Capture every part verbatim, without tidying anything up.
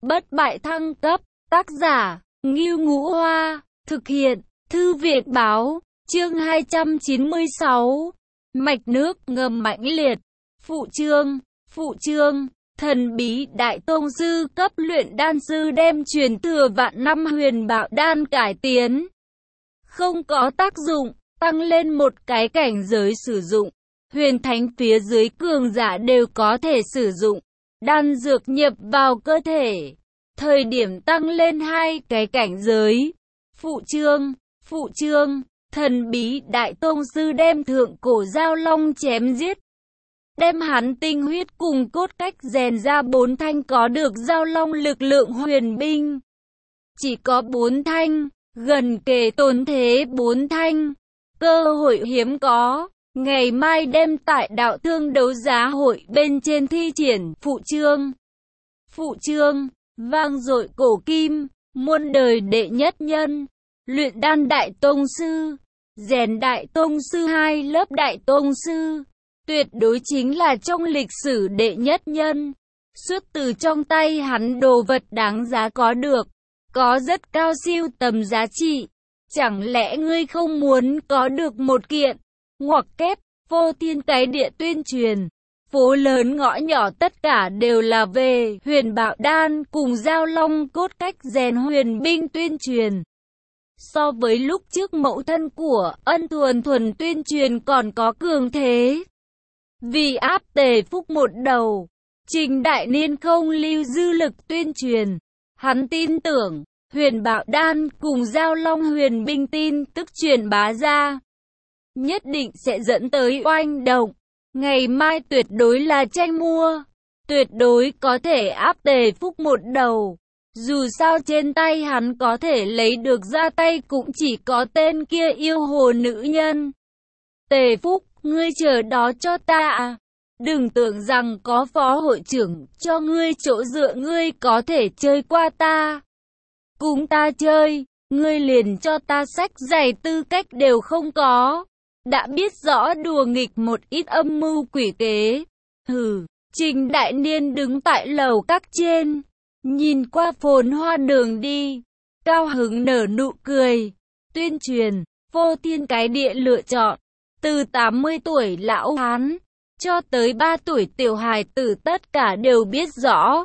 bất bại thăng cấp, tác giả, Ngưu Ngũ Hoa, thực hiện, Thư viện Báo, chương hai trăm chín mươi sáu, mạch nước ngầm mãnh liệt, phụ chương, phụ chương, thần bí đại tông sư cấp luyện đan sư đem truyền thừa vạn năm huyền bảo đan cải tiến. Không có tác dụng, tăng lên một cái cảnh giới sử dụng. Huyền thánh phía dưới cường giả đều có thể sử dụng. Đan dược nhập vào cơ thể. Thời điểm tăng lên hai cái cảnh giới. Phụ chương, phụ chương, thần bí đại tông sư đem thượng cổ giao long chém giết. Đem hắn tinh huyết cùng cốt cách rèn ra bốn thanh có được giao long lực lượng huyền binh. Chỉ có bốn thanh, gần kề tồn thế bốn thanh. Cơ hội hiếm có. Ngày mai đem tại đạo thương đấu giá hội bên trên thi triển phụ chương. Phụ chương, vang dội cổ kim, muôn đời đệ nhất nhân, luyện đan đại tông sư, rèn đại tông sư hai lớp đại tông sư, tuyệt đối chính là trong lịch sử đệ nhất nhân. Xuất từ trong tay hắn đồ vật đáng giá có được, có rất cao siêu tầm giá trị. Chẳng lẽ ngươi không muốn có được một kiện? Ngoặc kép, vô thiên cái địa tuyên truyền. Phố lớn ngõ nhỏ tất cả đều là về huyền bảo đan cùng giao long cốt cách rèn huyền binh tuyên truyền. So với lúc trước mẫu thân của Ân Thuần Thuần tuyên truyền còn có cường thế. Vì áp Tề Phúc một đầu, Trình Đại Niên không lưu dư lực tuyên truyền. Hắn tin tưởng, huyền bảo đan cùng giao long huyền binh tin tức truyền bá ra. Nhất định sẽ dẫn tới oanh động. Ngày mai tuyệt đối là tranh mua. Tuyệt đối có thể áp Tề Phúc một đầu. Dù sao trên tay hắn có thể lấy được ra tay cũng chỉ có tên kia yêu hồ nữ nhân. Tề Phúc, ngươi chờ đó cho ta à. Đừng tưởng rằng có phó hội trưởng cho ngươi chỗ dựa ngươi có thể chơi qua ta. Cùng ta chơi, ngươi liền cho ta sách giày tư cách đều không có. Đã biết rõ đùa nghịch một ít âm mưu quỷ kế. Hừ, Trình Đại Niên đứng tại lầu các trên, nhìn qua phồn hoa đường đi, cao hứng nở nụ cười. Tuyên truyền, vô thiên cái địa lựa chọn, từ tám mươi tuổi lão hán, cho tới ba tuổi tiểu hài tử tất cả đều biết rõ.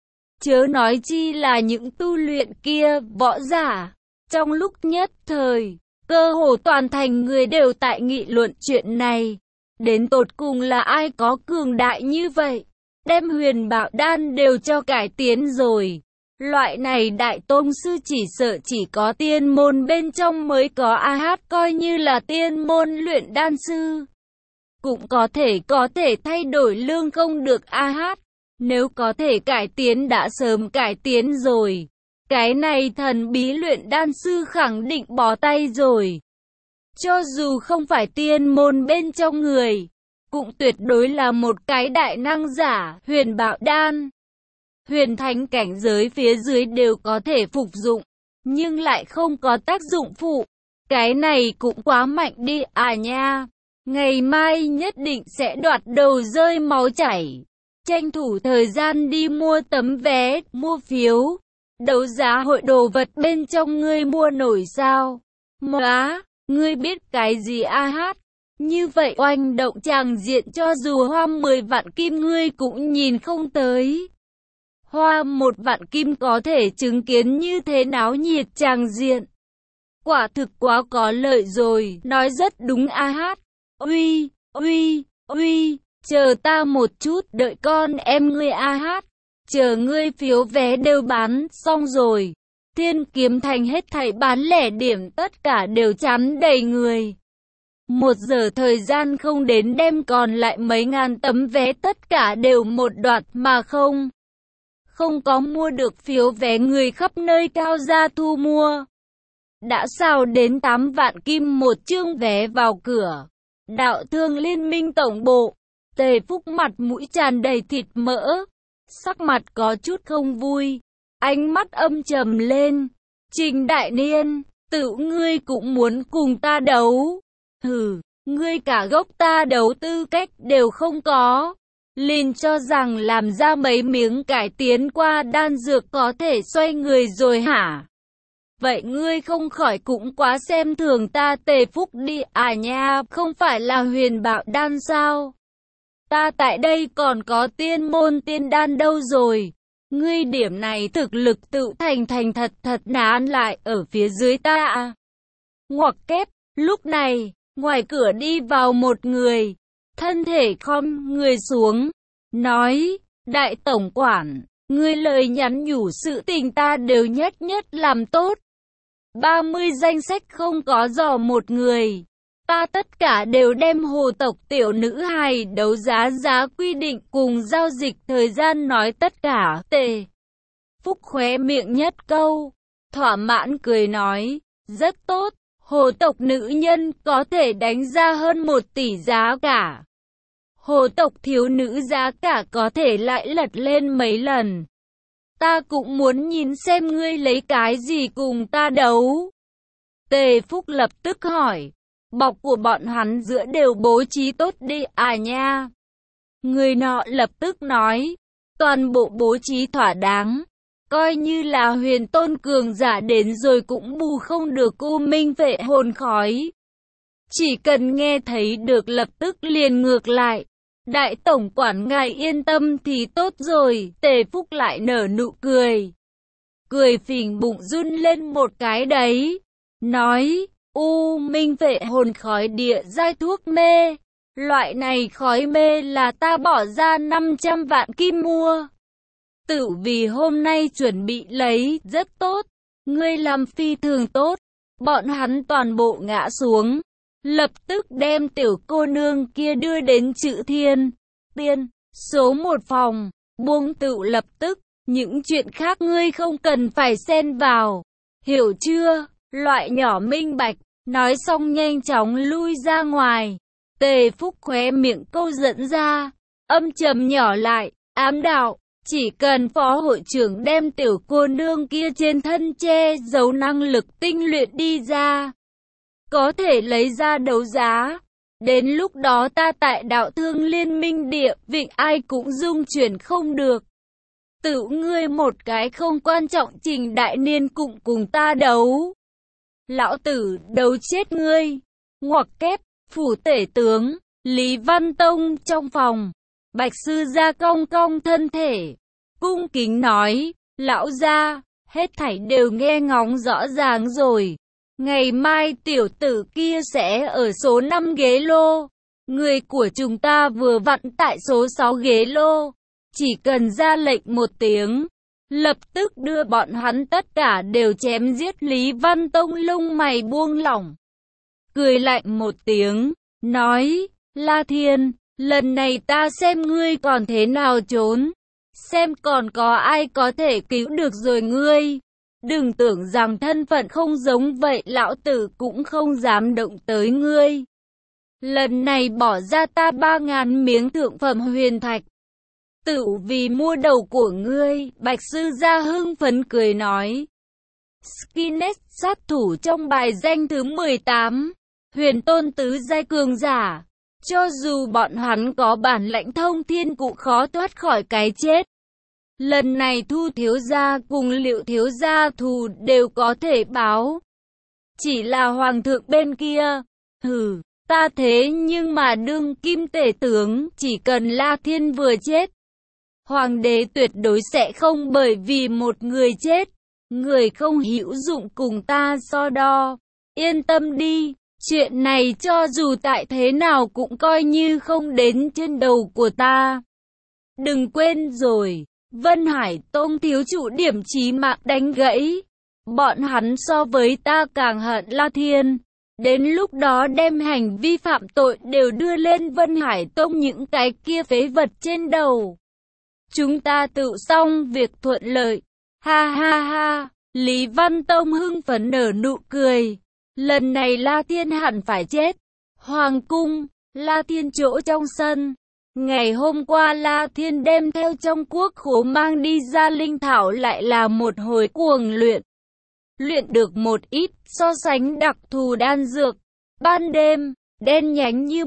Chớ nói chi là những tu luyện kia, võ giả, trong lúc nhất thời. Cơ hồ toàn thành người đều tại nghị luận chuyện này. Đến tột cùng là ai có cường đại như vậy? Đem huyền bảo đan đều cho cải tiến rồi. Loại này đại tông sư chỉ sợ chỉ có tiên môn bên trong mới có a hát coi như là tiên môn luyện đan sư. Cũng có thể có thể thay đổi lương không được a hát. Nếu có thể cải tiến đã sớm cải tiến rồi. Cái này thần bí luyện đan sư khẳng định bỏ tay rồi. Cho dù không phải tiên môn bên trong người, cũng tuyệt đối là một cái đại năng giả, huyền bảo đan. Huyền thánh cảnh giới phía dưới đều có thể phục dụng, nhưng lại không có tác dụng phụ. Cái này cũng quá mạnh đi à nha. Ngày mai nhất định sẽ đoạt đầu rơi máu chảy. Tranh thủ thời gian đi mua tấm vé, mua phiếu. Đấu giá hội đồ vật bên trong ngươi mua nổi sao? Móa, ngươi biết cái gì a hát? Như vậy oanh động tràng diện cho dù hoa mười vạn kim ngươi cũng nhìn không tới. Hoa một vạn kim có thể chứng kiến như thế náo nhiệt tràng diện. Quả thực quá có lợi rồi, nói rất đúng a hát. Uy, uy, uy, chờ ta một chút, đợi con em ngươi a hát. Chờ ngươi phiếu vé đều bán xong rồi. Thiên Kiếm Thành hết thảy bán lẻ điểm tất cả đều chắn đầy người. Một giờ thời gian không đến đem còn lại mấy ngàn tấm vé tất cả đều một đoạt mà không. Không có mua được phiếu vé người khắp nơi cao ra thu mua. Đã sao đến tám vạn kim một chương vé vào cửa. Đạo thương liên minh tổng bộ. Tề Phúc mặt mũi tràn đầy thịt mỡ. Sắc mặt có chút không vui, ánh mắt âm trầm lên. Trình Đại Niên, tự ngươi cũng muốn cùng ta đấu. Hừ, ngươi cả gốc ta đấu tư cách đều không có. liền cho rằng làm ra mấy miếng cải tiến qua đan dược có thể xoay người rồi hả? Vậy ngươi không khỏi cũng quá xem thường ta Tề Phúc đi à nha, không phải là huyền bảo đan sao? Ta tại đây còn có tiên môn tiên đan đâu rồi? Ngươi điểm này thực lực tự thành thành thật thật nán lại ở phía dưới ta à? Ngoặc kép, lúc này, ngoài cửa đi vào một người, thân thể khom người xuống, nói, đại tổng quản, ngươi lời nhắn nhủ sự tình ta đều nhất nhất làm tốt. ba mươi danh sách không có dò một người. Ta tất cả đều đem hồ tộc tiểu nữ hài đấu giá giá quy định cùng giao dịch thời gian nói tất cả. Tề Phúc khóe miệng nhất câu, thỏa mãn cười nói, rất tốt, hồ tộc nữ nhân có thể đánh ra hơn một tỷ giá cả. Hồ tộc thiếu nữ giá cả có thể lại lật lên mấy lần. Ta cũng muốn nhìn xem ngươi lấy cái gì cùng ta đấu. Tề Phúc lập tức hỏi, bọc của bọn hắn giữa đều bố trí tốt đi à nha. Người nọ lập tức nói, toàn bộ bố trí thỏa đáng, coi như là huyền tôn cường giả đến rồi cũng bù không được U Minh vệ hồn khói. Chỉ cần nghe thấy được lập tức liền ngược lại. Đại tổng quản ngài yên tâm thì tốt rồi. Tề Phúc lại nở nụ cười. Cười phình bụng run lên một cái đấy. Nói, U Minh vệ hồn khói địa giai thuốc mê. Loại này khói mê là ta bỏ ra năm trăm vạn kim mua. Tự vì hôm nay chuẩn bị lấy, rất tốt. Ngươi làm phi thường tốt. Bọn hắn toàn bộ ngã xuống. Lập tức đem tiểu cô nương kia đưa đến Chữ Thiên Tiên số một phòng, buông tựu lập tức, những chuyện khác ngươi không cần phải xen vào, hiểu chưa? Loại nhỏ minh bạch, nói xong nhanh chóng lui ra ngoài. Tề Phúc khóe miệng câu dẫn ra, âm trầm nhỏ lại, ám đạo, chỉ cần phó hội trưởng đem tiểu cô nương kia trên thân che giấu năng lực tinh luyện đi ra, có thể lấy ra đấu giá. Đến lúc đó ta tại đạo thương liên minh địa vịnh ai cũng dung chuyển không được. Tự ngươi một cái không quan trọng Trình Đại Niên cũng cùng ta đấu. Lão tử đấu chết ngươi. Ngoặc kép, phủ tể tướng, Lý Văn Tông trong phòng. Bạch sư gia cong cong thân thể. Cung kính nói, lão gia, hết thảy đều nghe ngóng rõ ràng rồi. Ngày mai tiểu tử kia sẽ ở số năm ghế lô. Người của chúng ta vừa vặn tại số sáu ghế lô. Chỉ cần ra lệnh một tiếng, lập tức đưa bọn hắn tất cả đều chém giết. Lý Văn Tông lông mày buông lỏng, cười lạnh một tiếng, nói, La Thiên, lần này ta xem ngươi còn thế nào trốn. Xem còn có ai có thể cứu được rồi ngươi. Đừng tưởng rằng thân phận không giống vậy lão tử cũng không dám động tới ngươi. Lần này bỏ ra ta ba ngàn miếng thượng phẩm huyền thạch. Tự vì mua đầu của ngươi, Bạch sư gia hưng phấn cười nói. Skynet sát thủ trong bài danh thứ mười tám, huyền tôn tứ giai cường giả. Cho dù bọn hắn có bản lãnh thông thiên cũng khó thoát khỏi cái chết. Lần này Thu thiếu gia cùng Liệu thiếu gia thù đều có thể báo. Chỉ là hoàng thượng bên kia, hừ, ta thế nhưng mà đương kim tể tướng, chỉ cần La Thiên vừa chết, hoàng đế tuyệt đối sẽ không bởi vì một người chết, người không hữu dụng cùng ta so đo. Yên tâm đi, chuyện này cho dù tại thế nào cũng coi như không đến trên đầu của ta. Đừng quên rồi. Vân Hải Tông thiếu chủ điểm chí mạng đánh gãy. Bọn hắn so với ta càng hận La Thiên. Đến lúc đó đem hành vi phạm tội đều đưa lên Vân Hải Tông những cái kia phế vật trên đầu. Chúng ta tự xong việc thuận lợi. Ha ha ha. Lý Văn Tông hưng phấn nở nụ cười. Lần này La Thiên hẳn phải chết. Hoàng cung, La Thiên chỗ trong sân. Ngày hôm qua La Thiên đem theo trong quốc khố mang đi ra linh thảo lại là một hồi cuồng luyện. Luyện được một ít so sánh đặc thù đan dược. Ban đêm, đen nhánh như mực,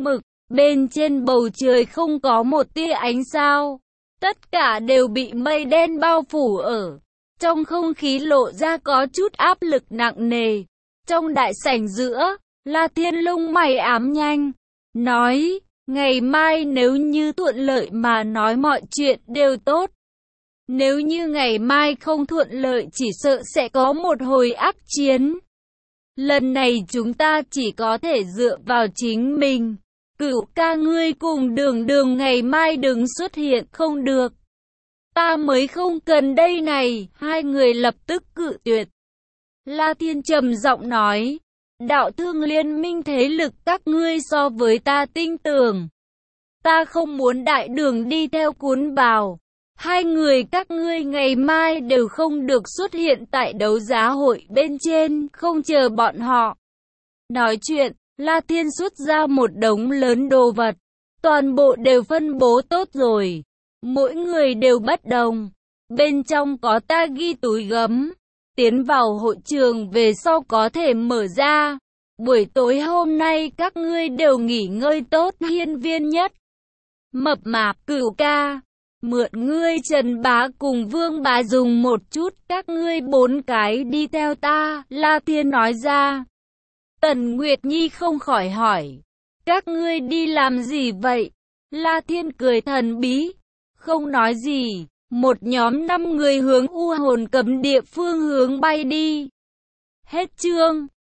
Bên trên bầu trời không có một tia ánh sao. Tất cả đều bị mây đen bao phủ ở. Trong không khí lộ ra có chút áp lực nặng nề. Trong đại sảnh giữa, La Thiên lông mày ám nhanh. Nói, ngày mai nếu như thuận lợi mà nói mọi chuyện đều tốt. Nếu như ngày mai không thuận lợi chỉ sợ sẽ có một hồi ác chiến. Lần này chúng ta chỉ có thể dựa vào chính mình. Cửu ca ngươi cùng đường đường ngày mai đừng xuất hiện không được. Ta mới không cần đây này, hai người lập tức cự tuyệt. La Thiên trầm giọng nói, đạo thương liên minh thế lực các ngươi so với ta tin tưởng. Ta không muốn đại đường đi theo cuốn vào. Hai người các ngươi ngày mai đều không được xuất hiện tại đấu giá hội bên trên, không chờ bọn họ. Nói chuyện, La Thiên xuất ra một đống lớn đồ vật. Toàn bộ đều phân bố tốt rồi. Mỗi người đều bất đồng. Bên trong có ta ghi túi gấm. Tiến vào hội trường về sau có thể mở ra. Buổi tối hôm nay các ngươi đều nghỉ ngơi tốt hiên viên nhất. Mập mạp Cửu ca. Mượn ngươi Trần Bá cùng Vương Bá dùng một chút, các ngươi bốn cái đi theo ta, La Thiên nói ra. Tần Nguyệt Nhi không khỏi hỏi, các ngươi đi làm gì vậy? La Thiên cười thần bí, không nói gì, một nhóm năm người hướng U Hồn Cấm địa phương hướng bay đi. Hết chương.